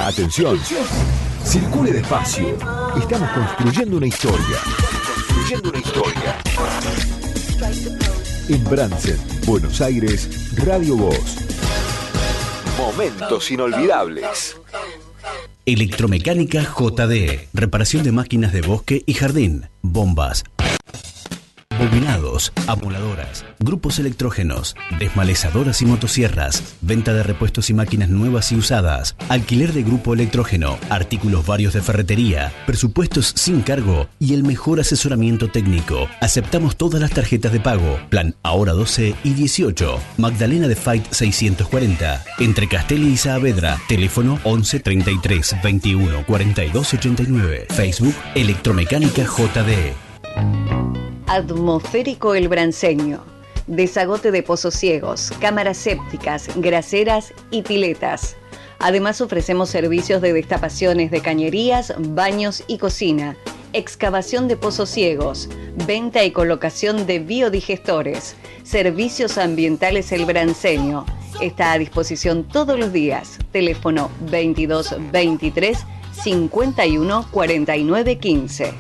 Atención. Circule despacio. Estamos construyendo una historia. En Bransen, Buenos Aires, Radio Voz. Momentos inolvidables. Electromecánica JD. Reparación de máquinas de bosque y jardín. Bombas, bobinados, amoladoras, grupos electrógenos, desmalezadoras y motosierras, venta de repuestos y máquinas nuevas y usadas, alquiler de grupo electrógeno, artículos varios de ferretería, presupuestos sin cargo y el mejor asesoramiento técnico. Aceptamos todas las tarjetas de pago. Plan Ahora 12 y 18. Magdalena de Fight 640. Entre Castelli y Saavedra. Teléfono 11 33 21 42 89. Facebook Electromecánica JD. Atmosférico El Branceño. Desagote de pozos ciegos, cámaras sépticas, graseras y piletas. Además ofrecemos servicios de destapaciones de cañerías, baños y cocina, excavación de pozos ciegos, venta y colocación de biodigestores, servicios ambientales El Branceño. Está a disposición todos los días. Teléfono 22 23 51 49 15.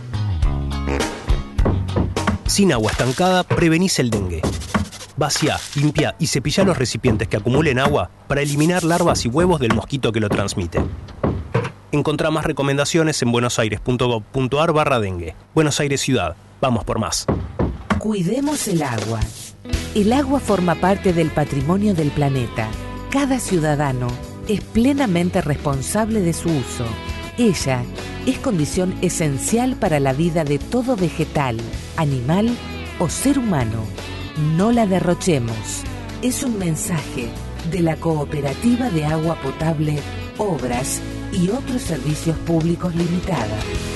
Sin agua estancada, prevenís el dengue. Vacía, limpia y cepilla los recipientes que acumulen agua para eliminar larvas y huevos del mosquito que lo transmite. Encontrá más recomendaciones en buenosaires.gov.ar/dengue. Buenos Aires Ciudad. Vamos por más. Cuidemos el agua. El agua forma parte del patrimonio del planeta. Cada ciudadano es plenamente responsable de su uso. Ella es condición esencial para la vida de todo vegetal, animal o ser humano. No la derrochemos. Es un mensaje de la Cooperativa de Agua Potable, Obras y otros Servicios Públicos Limitada.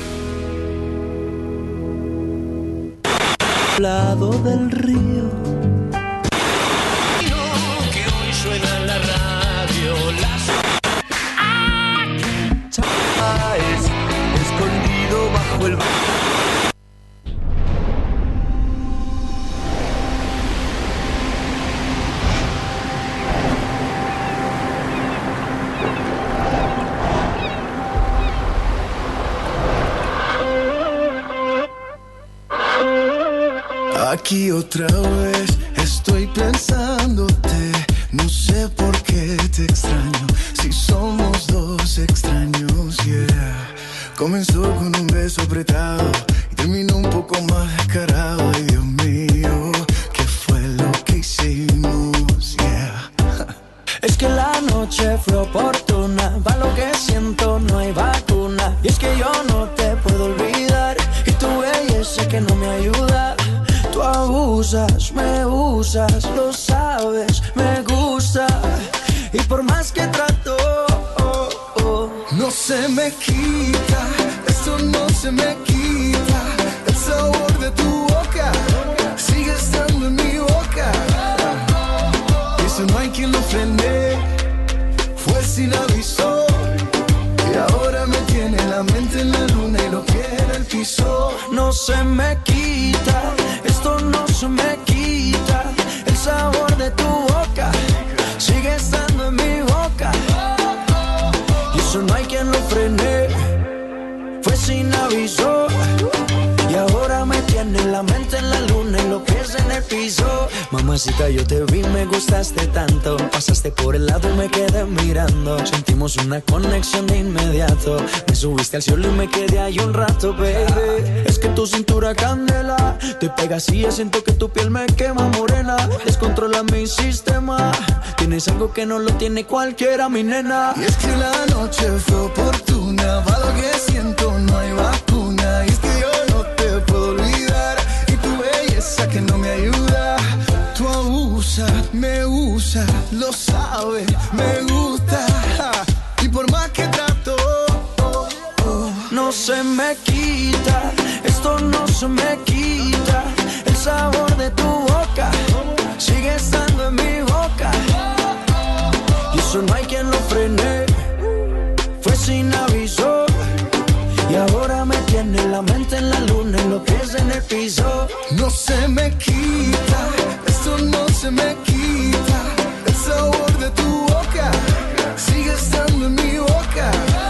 Lado del río. Que hoy suena en la radio. Escondido bajo el... Aquí otra vez estoy pensándote. No sé por qué te extraño. Si somos dos extraños, yeah. Comenzó con un beso apretado y terminó un poco más descarado. Ay, Dios mío, ¿qué fue lo que hicimos? Yeah. Es que la noche fue oportuna. Pa' lo que siento no hay vacuna. Y es que yo no te puedo olvidar. Y tu belleza que no me ayuda. Tú abusas, me usas, lo sabes, me gusta. Y por más que trato, no se me quita, esto no se me quita. El sabor de tu boca sigue estando en mi boca. Eso no hay quien lo frene, fue sin aviso. Y ahora me tiene la mente en la luna y lo quiere en el piso. No se me quita, esto no se me quita. El sabor de tu boca sigue estando en mi boca. Y eso no hay quien lo frene, fue sin aviso. Y ahora me tiene la mente en la luna y los pies en el piso. Mamacita, yo te vi, me gustaste tanto. Pasaste por el lado y me quedé mirando. Sentimos una conexión de inmediato. Me subiste al cielo y me quedé ahí un rato, baby. Es que tu cintura candela te pega así, yo siento que tu piel me quema morena. Descontrola mi sistema. Tienes algo que no lo tiene cualquiera, mi nena. Y es que la noche fue oportuna. Pa' lo que siento no hay vacuna. Y es que yo no te puedo olvidar. Y tu belleza que no me ayuda. Tú abusas, me usas, lo sabes, me gusta. Y por más que trato, no se me quita, esto no se me quita. El sabor de tu boca sigue estando en mi boca. Y eso no hay quien lo frene, fue sin aviso. Y ahora me tiene la mente en la luna y los pies en el piso. No se me quita, esto no se me quita. El sabor de tu boca sigue estando en mi boca.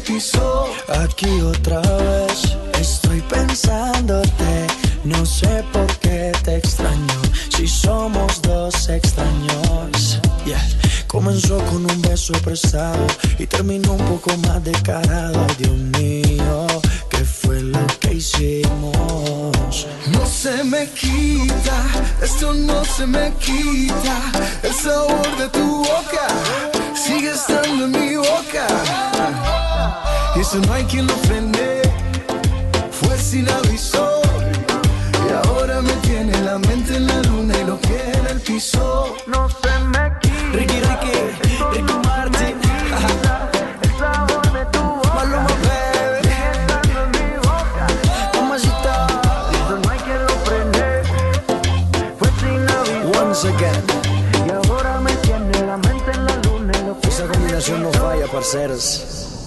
piso. Aquí otra vez estoy pensándote. No sé por qué te extraño, si somos dos extraños. Yeah. Comenzó con un beso prestado y terminó un poco más descarado. Ay, Dios mío, ¿qué fue lo que hicimos? No se me quita, esto no se me quita. El sabor de tu boca sigue estando en mi boca. Y eso no hay quien lo frene. Fue sin aviso. Y ahora me tiene la mente en la luna y lo que en el piso. No se me quita. Ricky Martin. El sabor de tu boca. Maluma, baby. Sigue estando en mi boca. Mamacita. Eso no hay quien lo prende. Fue sin aviso. Once again. Y ahora me tiene la mente en la luna y lo que esa combinación no falla, parceros.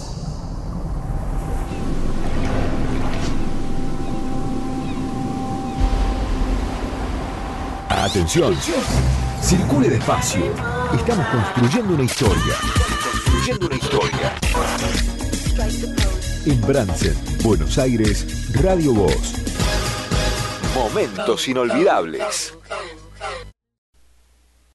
Atención, circule despacio. Estamos construyendo una historia. En Bransen, Buenos Aires, Radio Voz. Momentos inolvidables.